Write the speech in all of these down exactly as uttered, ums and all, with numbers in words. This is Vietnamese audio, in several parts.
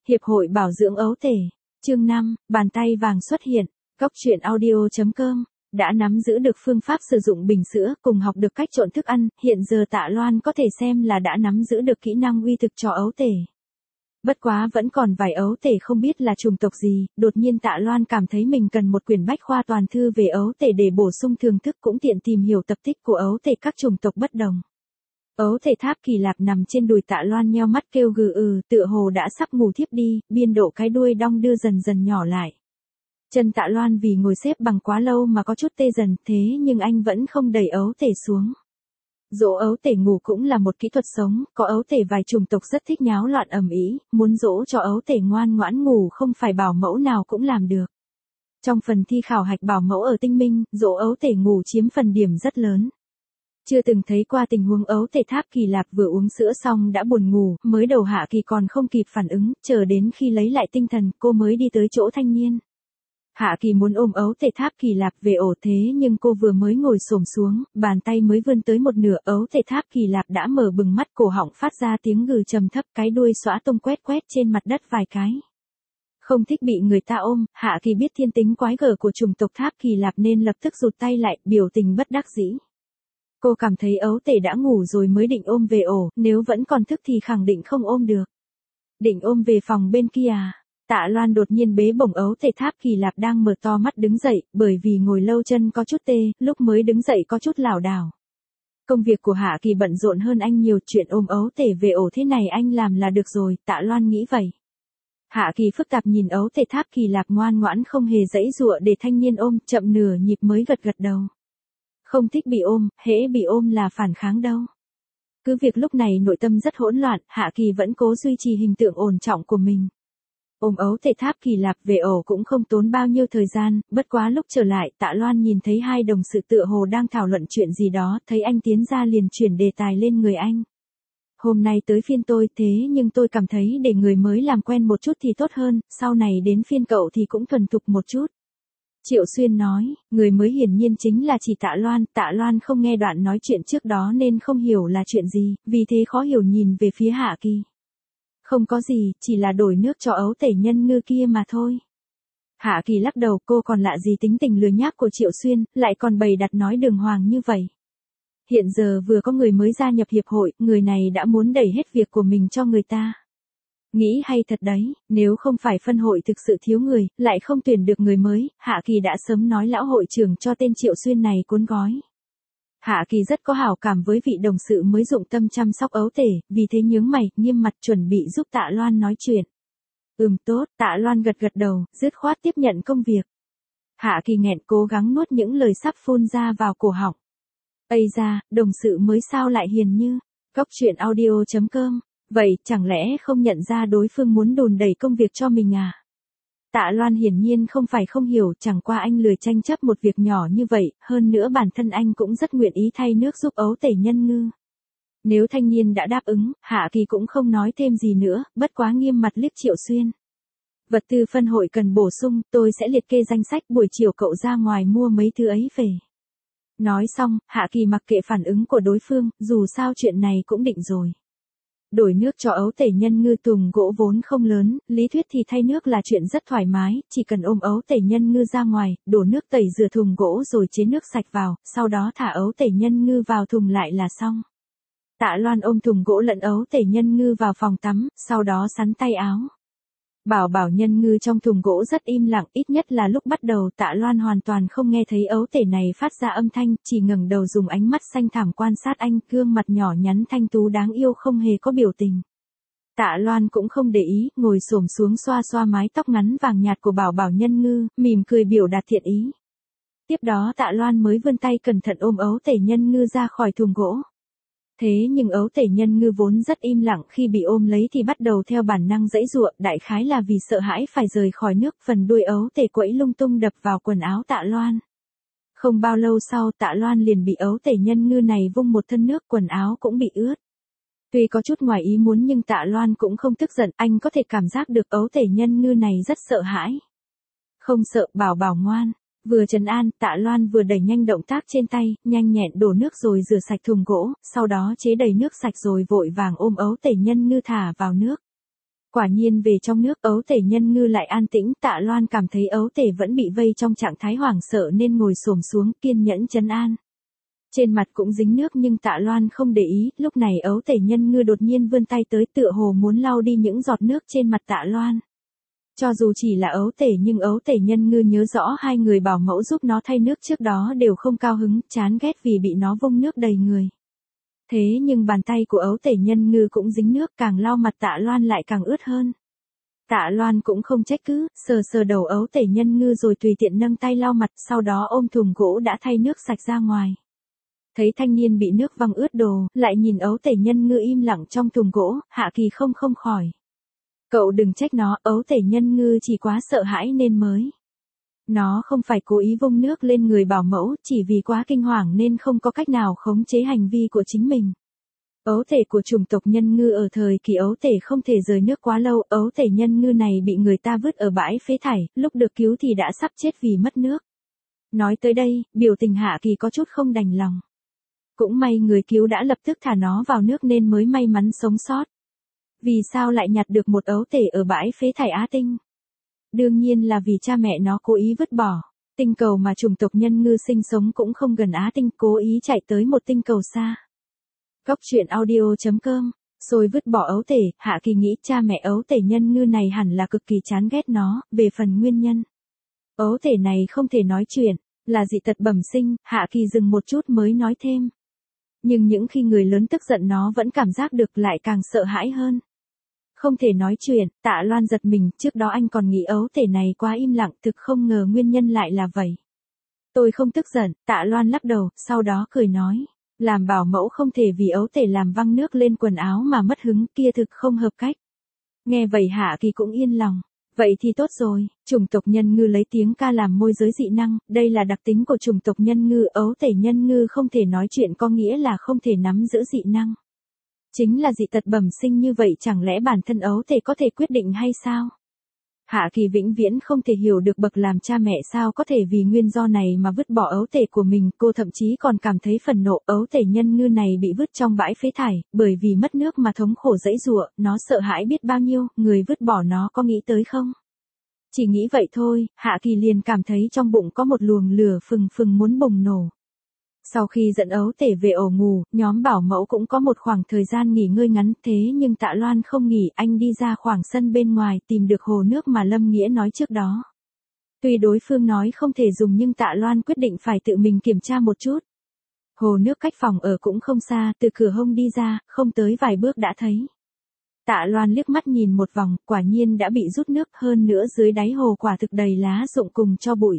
Hiệp hội bảo dưỡng ấu tể. Chương năm, bàn tay vàng xuất hiện. Cóc truyện audio chấm com đã nắm giữ được phương pháp sử dụng bình sữa, cùng học được cách trộn thức ăn, hiện giờ Tạ Loan có thể xem là đã nắm giữ được kỹ năng uy thực cho ấu tể. Bất quá vẫn còn vài ấu tể không biết là chủng tộc gì, đột nhiên Tạ Loan cảm thấy mình cần một quyển bách khoa toàn thư về ấu tể để bổ sung thưởng thức, cũng tiện tìm hiểu tập tích của ấu tể các chủng tộc bất đồng. Ấu tể Tháp Kỳ Lạp nằm trên đùi Tạ Loan nheo mắt kêu gừ ừ, tựa hồ đã sắp ngủ thiếp đi, biên độ cái đuôi đong đưa dần dần nhỏ lại. Chân Tạ Loan vì ngồi xếp bằng quá lâu mà có chút tê dần, thế nhưng anh vẫn không đẩy ấu tể xuống. Dỗ ấu tể ngủ cũng là một kỹ thuật sống, có ấu tể vài chủng tộc rất thích nháo loạn ầm ĩ, muốn dỗ cho ấu tể ngoan ngoãn ngủ không phải bảo mẫu nào cũng làm được. Trong phần thi khảo hạch bảo mẫu ở Tinh Minh, dỗ ấu tể ngủ chiếm phần điểm rất lớn. Chưa từng thấy qua tình huống ấu tể Tháp Kỳ Lạp vừa uống sữa xong đã buồn ngủ, mới đầu Hạ Kỳ còn không kịp phản ứng, chờ đến khi lấy lại tinh thần, cô mới đi tới chỗ thanh niên. Hạ Kỳ muốn ôm ấu tể Tháp Kỳ Lạp về ổ, thế nhưng cô vừa mới ngồi xổm xuống, bàn tay mới vươn tới một nửa, ấu tể Tháp Kỳ Lạp đã mở bừng mắt, cổ họng phát ra tiếng gừ trầm thấp, cái đuôi xõa tung quét quét trên mặt đất vài cái. Không thích bị người ta ôm, Hạ Kỳ biết thiên tính quái gở của chủng tộc Tháp Kỳ Lạp nên lập tức rụt tay lại, biểu tình bất đắc dĩ. Cô cảm thấy ấu tể đã ngủ rồi mới định ôm về ổ, nếu vẫn còn thức thì khẳng định không ôm được. Định ôm về phòng bên kia à? Tạ Loan đột nhiên bế bổng ấu tể Tháp Kỳ Lạp đang mở to mắt đứng dậy, bởi vì ngồi lâu chân có chút tê, lúc mới đứng dậy có chút lảo đảo. Công việc của Hạ Kỳ bận rộn hơn anh nhiều, chuyện ôm ấu tể về ổ thế này anh làm là được rồi, Tạ Loan nghĩ vậy. Hạ Kỳ phức tạp nhìn ấu tể Tháp Kỳ Lạp ngoan ngoãn không hề dãy dụa để thanh niên ôm, chậm nửa nhịp mới gật gật đầu. Không thích bị ôm, hễ bị ôm là phản kháng đâu. Cứ việc lúc này nội tâm rất hỗn loạn, Hạ Kỳ vẫn cố duy trì hình tượng ổn trọng của mình. Ôm ấu tể Tháp Kỳ Lạp về ổ cũng không tốn bao nhiêu thời gian, bất quá lúc trở lại Tạ Loan nhìn thấy hai đồng sự tựa hồ đang thảo luận chuyện gì đó, thấy anh tiến ra liền chuyển đề tài lên người anh. Hôm nay tới phiên tôi, thế nhưng tôi cảm thấy để người mới làm quen một chút thì tốt hơn, sau này đến phiên cậu thì cũng thuần thục một chút. Triệu Xuyên nói, người mới hiển nhiên chính là chỉ Tạ Loan, Tạ Loan không nghe đoạn nói chuyện trước đó nên không hiểu là chuyện gì, vì thế khó hiểu nhìn về phía Hạ Kỳ. Không có gì, chỉ là đổi nước cho ấu tể nhân ngư kia mà thôi. Hạ Kỳ lắc đầu, cô còn lạ gì tính tình lừa nhác của Triệu Xuyên, lại còn bày đặt nói đường hoàng như vậy. Hiện giờ vừa có người mới gia nhập hiệp hội, người này đã muốn đẩy hết việc của mình cho người ta. Nghĩ hay thật đấy, nếu không phải phân hội thực sự thiếu người, lại không tuyển được người mới, Hạ Kỳ đã sớm nói lão hội trưởng cho tên Triệu Xuyên này cuốn gói. Hạ Kỳ rất có hảo cảm với vị đồng sự mới dụng tâm chăm sóc ấu tể, vì thế nhướng mày, nghiêm mặt chuẩn bị giúp Tạ Loan nói chuyện. Ừm tốt, Tạ Loan gật gật đầu, dứt khoát tiếp nhận công việc. Hạ Kỳ nghẹn cố gắng nuốt những lời sắp phun ra vào cổ họng. Ây da, đồng sự mới sao lại hiền như, cóc truyện audio chấm com, vậy chẳng lẽ không nhận ra đối phương muốn đùn đẩy công việc cho mình à? Tạ Loan hiển nhiên không phải không hiểu, chẳng qua anh lười tranh chấp một việc nhỏ như vậy, hơn nữa bản thân anh cũng rất nguyện ý thay nước giúp ấu tể nhân ngư. Nếu thanh niên đã đáp ứng, Hạ Kỳ cũng không nói thêm gì nữa, bất quá nghiêm mặt liếc Triệu Xuyên. Vật tư phân hội cần bổ sung, tôi sẽ liệt kê danh sách, buổi chiều cậu ra ngoài mua mấy thứ ấy về. Nói xong, Hạ Kỳ mặc kệ phản ứng của đối phương, dù sao chuyện này cũng định rồi. Đổi nước cho ấu tể nhân ngư thùng gỗ vốn không lớn, lý thuyết thì thay nước là chuyện rất thoải mái, chỉ cần ôm ấu tể nhân ngư ra ngoài, đổ nước tẩy rửa thùng gỗ rồi chế nước sạch vào, sau đó thả ấu tể nhân ngư vào thùng lại là xong. Tạ Loan ôm thùng gỗ lẫn ấu tể nhân ngư vào phòng tắm, sau đó sắn tay áo. Bảo bảo nhân ngư trong thùng gỗ rất im lặng, ít nhất là lúc bắt đầu Tạ Loan hoàn toàn không nghe thấy ấu tể này phát ra âm thanh, chỉ ngẩng đầu dùng ánh mắt xanh thẳm quan sát anh, gương mặt nhỏ nhắn thanh tú đáng yêu không hề có biểu tình. Tạ Loan cũng không để ý, ngồi xổm xuống xoa xoa mái tóc ngắn vàng nhạt của bảo bảo nhân ngư, mỉm cười biểu đạt thiện ý. Tiếp đó Tạ Loan mới vươn tay cẩn thận ôm ấu tể nhân ngư ra khỏi thùng gỗ. Thế nhưng ấu tể nhân ngư vốn rất im lặng, khi bị ôm lấy thì bắt đầu theo bản năng giãy giụa, đại khái là vì sợ hãi phải rời khỏi nước, phần đuôi ấu tể quẫy lung tung đập vào quần áo Tạ Loan. Không bao lâu sau Tạ Loan liền bị ấu tể nhân ngư này vung một thân nước, quần áo cũng bị ướt. Tuy có chút ngoài ý muốn nhưng Tạ Loan cũng không tức giận, anh có thể cảm giác được ấu tể nhân ngư này rất sợ hãi. Không sợ, bảo bảo ngoan. Vừa trấn an, Tạ Loan vừa đẩy nhanh động tác trên tay, nhanh nhẹn đổ nước rồi rửa sạch thùng gỗ, sau đó chế đầy nước sạch rồi vội vàng ôm ấu tể nhân ngư thả vào nước. Quả nhiên về trong nước ấu tể nhân ngư lại an tĩnh, Tạ Loan cảm thấy ấu tể vẫn bị vây trong trạng thái hoảng sợ nên ngồi xổm xuống kiên nhẫn trấn an. Trên mặt cũng dính nước nhưng Tạ Loan không để ý, lúc này ấu tể nhân ngư đột nhiên vươn tay tới tựa hồ muốn lau đi những giọt nước trên mặt Tạ Loan. Cho dù chỉ là ấu tể nhưng ấu tể nhân ngư nhớ rõ hai người bảo mẫu giúp nó thay nước trước đó đều không cao hứng, chán ghét vì bị nó vung nước đầy người. Thế nhưng bàn tay của ấu tể nhân ngư cũng dính nước, càng lau mặt Tạ Loan lại càng ướt hơn. Tạ Loan cũng không trách cứ, sờ sờ đầu ấu tể nhân ngư rồi tùy tiện nâng tay lau mặt, sau đó ôm thùng gỗ đã thay nước sạch ra ngoài. Thấy thanh niên bị nước văng ướt đồ, lại nhìn ấu tể nhân ngư im lặng trong thùng gỗ, Hạ Kỳ không không khỏi. Cậu đừng trách nó, ấu tể nhân ngư chỉ quá sợ hãi nên mới. Nó không phải cố ý vung nước lên người bảo mẫu, chỉ vì quá kinh hoàng nên không có cách nào khống chế hành vi của chính mình. Ấu tể của chủng tộc nhân ngư ở thời kỳ ấu tể không thể rời nước quá lâu, ấu tể nhân ngư này bị người ta vứt ở bãi phế thải, lúc được cứu thì đã sắp chết vì mất nước. Nói tới đây, biểu tình Hạ Kỳ có chút không đành lòng. Cũng may người cứu đã lập tức thả nó vào nước nên mới may mắn sống sót. Vì sao lại nhặt được một ấu tể ở bãi phế thải Á Tinh? Đương nhiên là vì cha mẹ nó cố ý vứt bỏ. Tinh cầu mà chủng tộc nhân ngư sinh sống cũng không gần Á Tinh, cố ý chạy tới một tinh cầu xa. Góc truyện audio chấm com, rồi vứt bỏ ấu tể, Hạ Kỳ nghĩ cha mẹ ấu tể nhân ngư này hẳn là cực kỳ chán ghét nó, về phần nguyên nhân. Ấu tể này không thể nói chuyện, là dị tật bẩm sinh, Hạ Kỳ dừng một chút mới nói thêm. Nhưng những khi người lớn tức giận nó vẫn cảm giác được lại càng sợ hãi hơn. Không thể nói chuyện, Tạ Loan giật mình, trước đó anh còn nghĩ ấu tể này quá im lặng, thực không ngờ nguyên nhân lại là vậy. Tôi không tức giận, Tạ Loan lắc đầu, sau đó cười nói. Làm bảo mẫu không thể vì ấu tể làm văng nước lên quần áo mà mất hứng, kia thực không hợp cách. Nghe vậy Hạ Kỳ cũng yên lòng. Vậy thì tốt rồi, chủng tộc nhân ngư lấy tiếng ca làm môi giới dị năng, đây là đặc tính của chủng tộc nhân ngư, ấu tể nhân ngư không thể nói chuyện có nghĩa là không thể nắm giữ dị năng. Chính là dị tật bẩm sinh như vậy, chẳng lẽ bản thân ấu tể có thể quyết định hay sao? Hạ Kỳ vĩnh viễn không thể hiểu được bậc làm cha mẹ sao có thể vì nguyên do này mà vứt bỏ ấu tể của mình, cô thậm chí còn cảm thấy phẫn nộ, ấu tể nhân ngư này bị vứt trong bãi phế thải, bởi vì mất nước mà thống khổ dãy giụa, nó sợ hãi biết bao nhiêu, người vứt bỏ nó có nghĩ tới không? Chỉ nghĩ vậy thôi, Hạ Kỳ liền cảm thấy trong bụng có một luồng lửa phừng phừng muốn bùng nổ. Sau khi dẫn ấu tể về ổ ngủ, nhóm bảo mẫu cũng có một khoảng thời gian nghỉ ngơi ngắn, thế nhưng Tạ Loan không nghỉ, anh đi ra khoảng sân bên ngoài tìm được hồ nước mà Lâm Nghĩa nói trước đó. Tuy đối phương nói không thể dùng nhưng Tạ Loan quyết định phải tự mình kiểm tra một chút. Hồ nước cách phòng ở cũng không xa, từ cửa hông đi ra, không tới vài bước đã thấy. Tạ Loan liếc mắt nhìn một vòng, quả nhiên đã bị rút nước, hơn nữa dưới đáy hồ quả thực đầy lá rụng cùng cho bụi.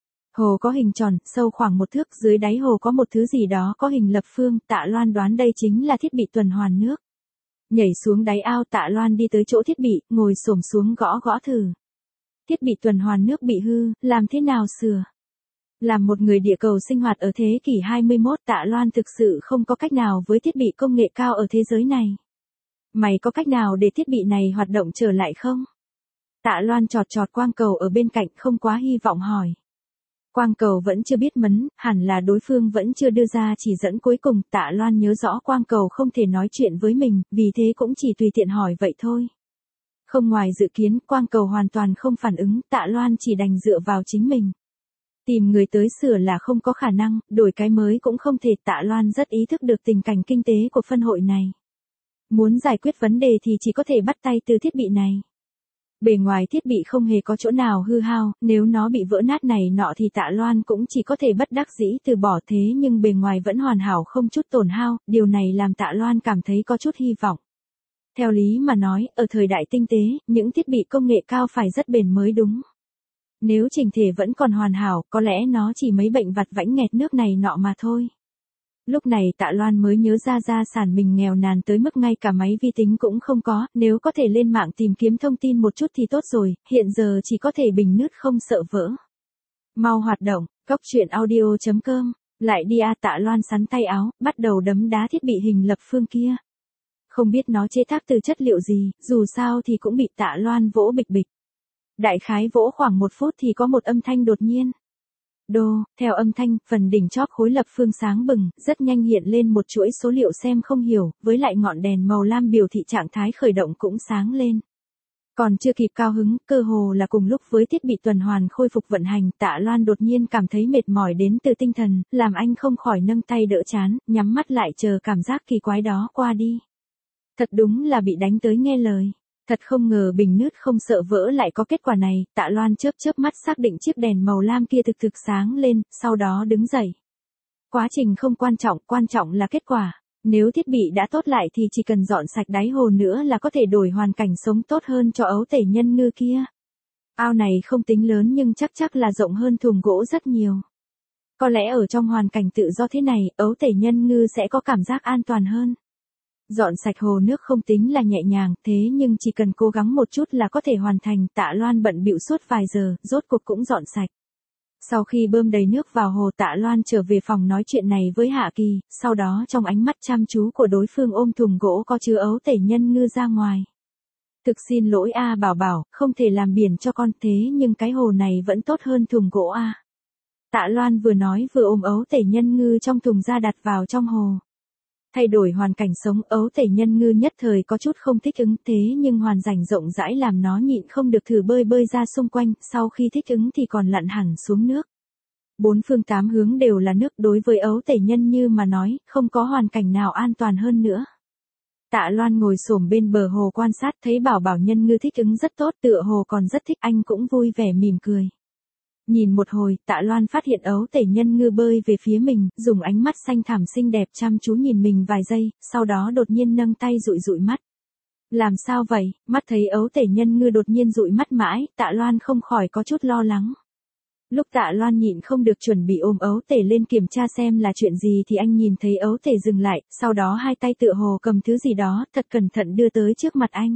Hồ có hình tròn, sâu khoảng một thước, dưới đáy hồ có một thứ gì đó có hình lập phương, Tạ Loan đoán đây chính là thiết bị tuần hoàn nước. Nhảy xuống đáy ao, Tạ Loan đi tới chỗ thiết bị, ngồi xổm xuống gõ gõ thử. Thiết bị tuần hoàn nước bị hư, làm thế nào sửa? Làm một người địa cầu sinh hoạt ở thế kỷ hai mươi mốt, Tạ Loan thực sự không có cách nào với thiết bị công nghệ cao ở thế giới này. Mày có cách nào để thiết bị này hoạt động trở lại không? Tạ Loan chọt chọt quang cầu ở bên cạnh, không quá hy vọng hỏi. Quang cầu vẫn chưa biết mấn, hẳn là đối phương vẫn chưa đưa ra chỉ dẫn cuối cùng, Tạ Loan nhớ rõ quang cầu không thể nói chuyện với mình, vì thế cũng chỉ tùy tiện hỏi vậy thôi. Không ngoài dự kiến, quang cầu hoàn toàn không phản ứng, Tạ Loan chỉ đành dựa vào chính mình. Tìm người tới sửa là không có khả năng, đổi cái mới cũng không thể, Tạ Loan rất ý thức được tình cảnh kinh tế của phân hội này. Muốn giải quyết vấn đề thì chỉ có thể bắt tay từ thiết bị này. Bề ngoài thiết bị không hề có chỗ nào hư hao, nếu nó bị vỡ nát này nọ thì Tạ Loan cũng chỉ có thể bất đắc dĩ từ bỏ, thế nhưng bề ngoài vẫn hoàn hảo không chút tổn hao, điều này làm Tạ Loan cảm thấy có chút hy vọng. Theo lý mà nói, ở thời đại tinh tế, những thiết bị công nghệ cao phải rất bền mới đúng. Nếu chỉnh thể vẫn còn hoàn hảo, có lẽ nó chỉ mấy bệnh vặt vãnh nghẹt nước này nọ mà thôi. Lúc này Tạ Loan mới nhớ ra gia sản mình nghèo nàn tới mức ngay cả máy vi tính cũng không có, nếu có thể lên mạng tìm kiếm thông tin một chút thì tốt rồi, hiện giờ chỉ có thể bình nứt không sợ vỡ. Mau hoạt động, góc truyện audio chấm com, lại đi a. Tạ Loan sắn tay áo, bắt đầu đấm đá thiết bị hình lập phương kia. Không biết nó chế tác từ chất liệu gì, dù sao thì cũng bị Tạ Loan vỗ bịch bịch. Đại khái vỗ khoảng một phút thì có một âm thanh đột nhiên. Đô, theo âm thanh, phần đỉnh chóp khối lập phương sáng bừng, rất nhanh hiện lên một chuỗi số liệu xem không hiểu, với lại ngọn đèn màu lam biểu thị trạng thái khởi động cũng sáng lên. Còn chưa kịp cao hứng, cơ hồ là cùng lúc với thiết bị tuần hoàn khôi phục vận hành, Tạ Loan đột nhiên cảm thấy mệt mỏi đến từ tinh thần, làm anh không khỏi nâng tay đỡ chán, nhắm mắt lại chờ cảm giác kỳ quái đó qua đi. Thật đúng là bị đánh tới nghe lời. Thật không ngờ bình nước không sợ vỡ lại có kết quả này, Tạ Loan chớp chớp mắt xác định chiếc đèn màu lam kia thực thực sáng lên, sau đó đứng dậy. Quá trình không quan trọng, quan trọng là kết quả. Nếu thiết bị đã tốt lại thì chỉ cần dọn sạch đáy hồ nữa là có thể đổi hoàn cảnh sống tốt hơn cho ấu tể nhân ngư kia. Ao này không tính lớn nhưng chắc chắc là rộng hơn thùng gỗ rất nhiều. Có lẽ ở trong hoàn cảnh tự do thế này, ấu tể nhân ngư sẽ có cảm giác an toàn hơn. Dọn sạch hồ nước không tính là nhẹ nhàng, thế nhưng chỉ cần cố gắng một chút là có thể hoàn thành. Tạ Loan bận bịu suốt vài giờ, rốt cuộc cũng dọn sạch. Sau khi bơm đầy nước vào hồ, Tạ Loan trở về phòng nói chuyện này với Hạ Kỳ, sau đó trong ánh mắt chăm chú của đối phương ôm thùng gỗ có chứa ấu tể nhân ngư ra ngoài. Thực xin lỗi a Bảo Bảo, không thể làm biển cho con, thế nhưng cái hồ này vẫn tốt hơn thùng gỗ a. Tạ Loan vừa nói vừa ôm ấu tể nhân ngư trong thùng ra đặt vào trong hồ. Thay đổi hoàn cảnh sống, ấu tể nhân ngư nhất thời có chút không thích ứng, thế nhưng hoàn cảnh rộng rãi làm nó nhịn không được thử bơi bơi ra xung quanh, sau khi thích ứng thì còn lặn hẳn xuống nước. Bốn phương tám hướng đều là nước, đối với ấu tể nhân như mà nói, không có hoàn cảnh nào an toàn hơn nữa. Tạ Loan ngồi xổm bên bờ hồ quan sát, thấy Bảo Bảo nhân ngư thích ứng rất tốt, tựa hồ còn rất thích, anh cũng vui vẻ mỉm cười. Nhìn một hồi, Tạ Loan phát hiện ấu tể nhân ngư bơi về phía mình, dùng ánh mắt xanh thẳm xinh đẹp chăm chú nhìn mình vài giây, sau đó đột nhiên nâng tay dụi dụi mắt. Làm sao vậy? Mắt thấy ấu tể nhân ngư đột nhiên dụi mắt mãi, Tạ Loan không khỏi có chút lo lắng. Lúc Tạ Loan nhịn không được chuẩn bị ôm ấu tể lên kiểm tra xem là chuyện gì thì anh nhìn thấy ấu tể dừng lại, sau đó hai tay tựa hồ cầm thứ gì đó, thật cẩn thận đưa tới trước mặt anh.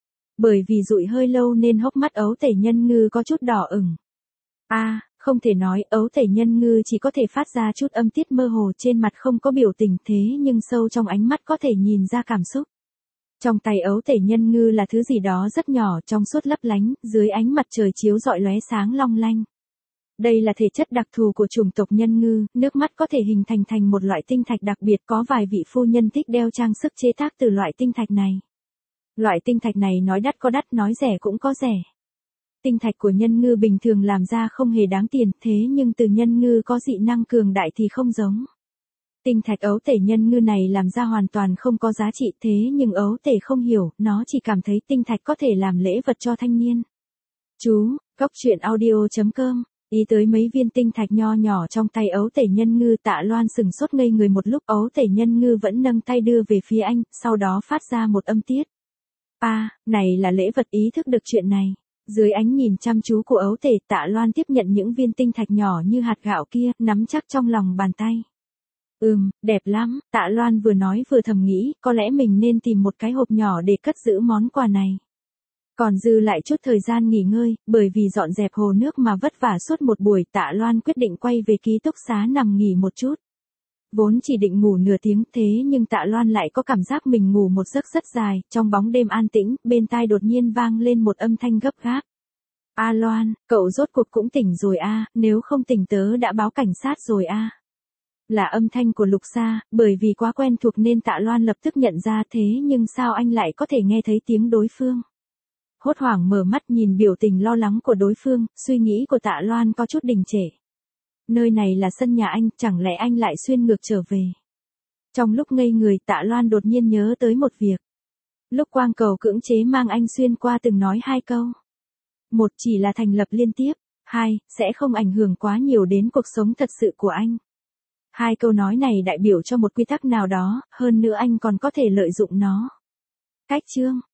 Bởi vì dụi hơi lâu nên hốc mắt ấu tể nhân ngư có chút đỏ ửng. A, à, không thể nói, ấu tể nhân ngư chỉ có thể phát ra chút âm tiết mơ hồ, trên mặt không có biểu tình, thế nhưng sâu trong ánh mắt có thể nhìn ra cảm xúc. Trong tay ấu tể nhân ngư là thứ gì đó rất nhỏ, trong suốt lấp lánh, dưới ánh mặt trời chiếu rọi lóe sáng long lanh. Đây là thể chất đặc thù của chủng tộc nhân ngư, nước mắt có thể hình thành thành một loại tinh thạch đặc biệt, có vài vị phu nhân thích đeo trang sức chế tác từ loại tinh thạch này. Loại tinh thạch này nói đắt có đắt, nói rẻ cũng có rẻ. Tinh thạch của nhân ngư bình thường làm ra không hề đáng tiền, thế nhưng từ nhân ngư có dị năng cường đại thì không giống. Tinh thạch ấu tể nhân ngư này làm ra hoàn toàn không có giá trị, thế nhưng ấu tể không hiểu, nó chỉ cảm thấy tinh thạch có thể làm lễ vật cho thanh niên. Chú, Cốc Truyện Audio chấm com, ý tới mấy viên tinh thạch nho nhỏ trong tay ấu tể nhân ngư. Tạ Loan sừng sốt ngây người một lúc, ấu tể nhân ngư vẫn nâng tay đưa về phía anh, sau đó phát ra một âm tiết. A, à, này là lễ vật, ý thức được chuyện này. Dưới ánh nhìn chăm chú của ấu tể, Tạ Loan tiếp nhận những viên tinh thạch nhỏ như hạt gạo kia, nắm chắc trong lòng bàn tay. Ừm, đẹp lắm, Tạ Loan vừa nói vừa thầm nghĩ, có lẽ mình nên tìm một cái hộp nhỏ để cất giữ món quà này. Còn dư lại chút thời gian nghỉ ngơi, bởi vì dọn dẹp hồ nước mà vất vả suốt một buổi, Tạ Loan quyết định quay về ký túc xá nằm nghỉ một chút. Vốn chỉ định ngủ nửa tiếng, thế nhưng Tạ Loan lại có cảm giác mình ngủ một giấc rất dài, trong bóng đêm an tĩnh, bên tai đột nhiên vang lên một âm thanh gấp gáp. A Loan, cậu rốt cuộc cũng tỉnh rồi a, à, nếu không tỉnh tớ đã báo cảnh sát rồi a. À. Là âm thanh của Lục Sa, bởi vì quá quen thuộc nên Tạ Loan lập tức nhận ra, thế nhưng sao anh lại có thể nghe thấy tiếng đối phương. Hốt hoảng mở mắt nhìn biểu tình lo lắng của đối phương, suy nghĩ của Tạ Loan có chút đình trệ. Nơi này là sân nhà anh, chẳng lẽ anh lại xuyên ngược trở về. Trong lúc ngây người, Tạ Loan đột nhiên nhớ tới một việc. Lúc Quang Cầu cưỡng chế mang anh xuyên qua từng nói hai câu. Một chỉ là thành lập liên tiếp, hai, sẽ không ảnh hưởng quá nhiều đến cuộc sống thật sự của anh. Hai câu nói này đại biểu cho một quy tắc nào đó, hơn nữa anh còn có thể lợi dụng nó. Cách chương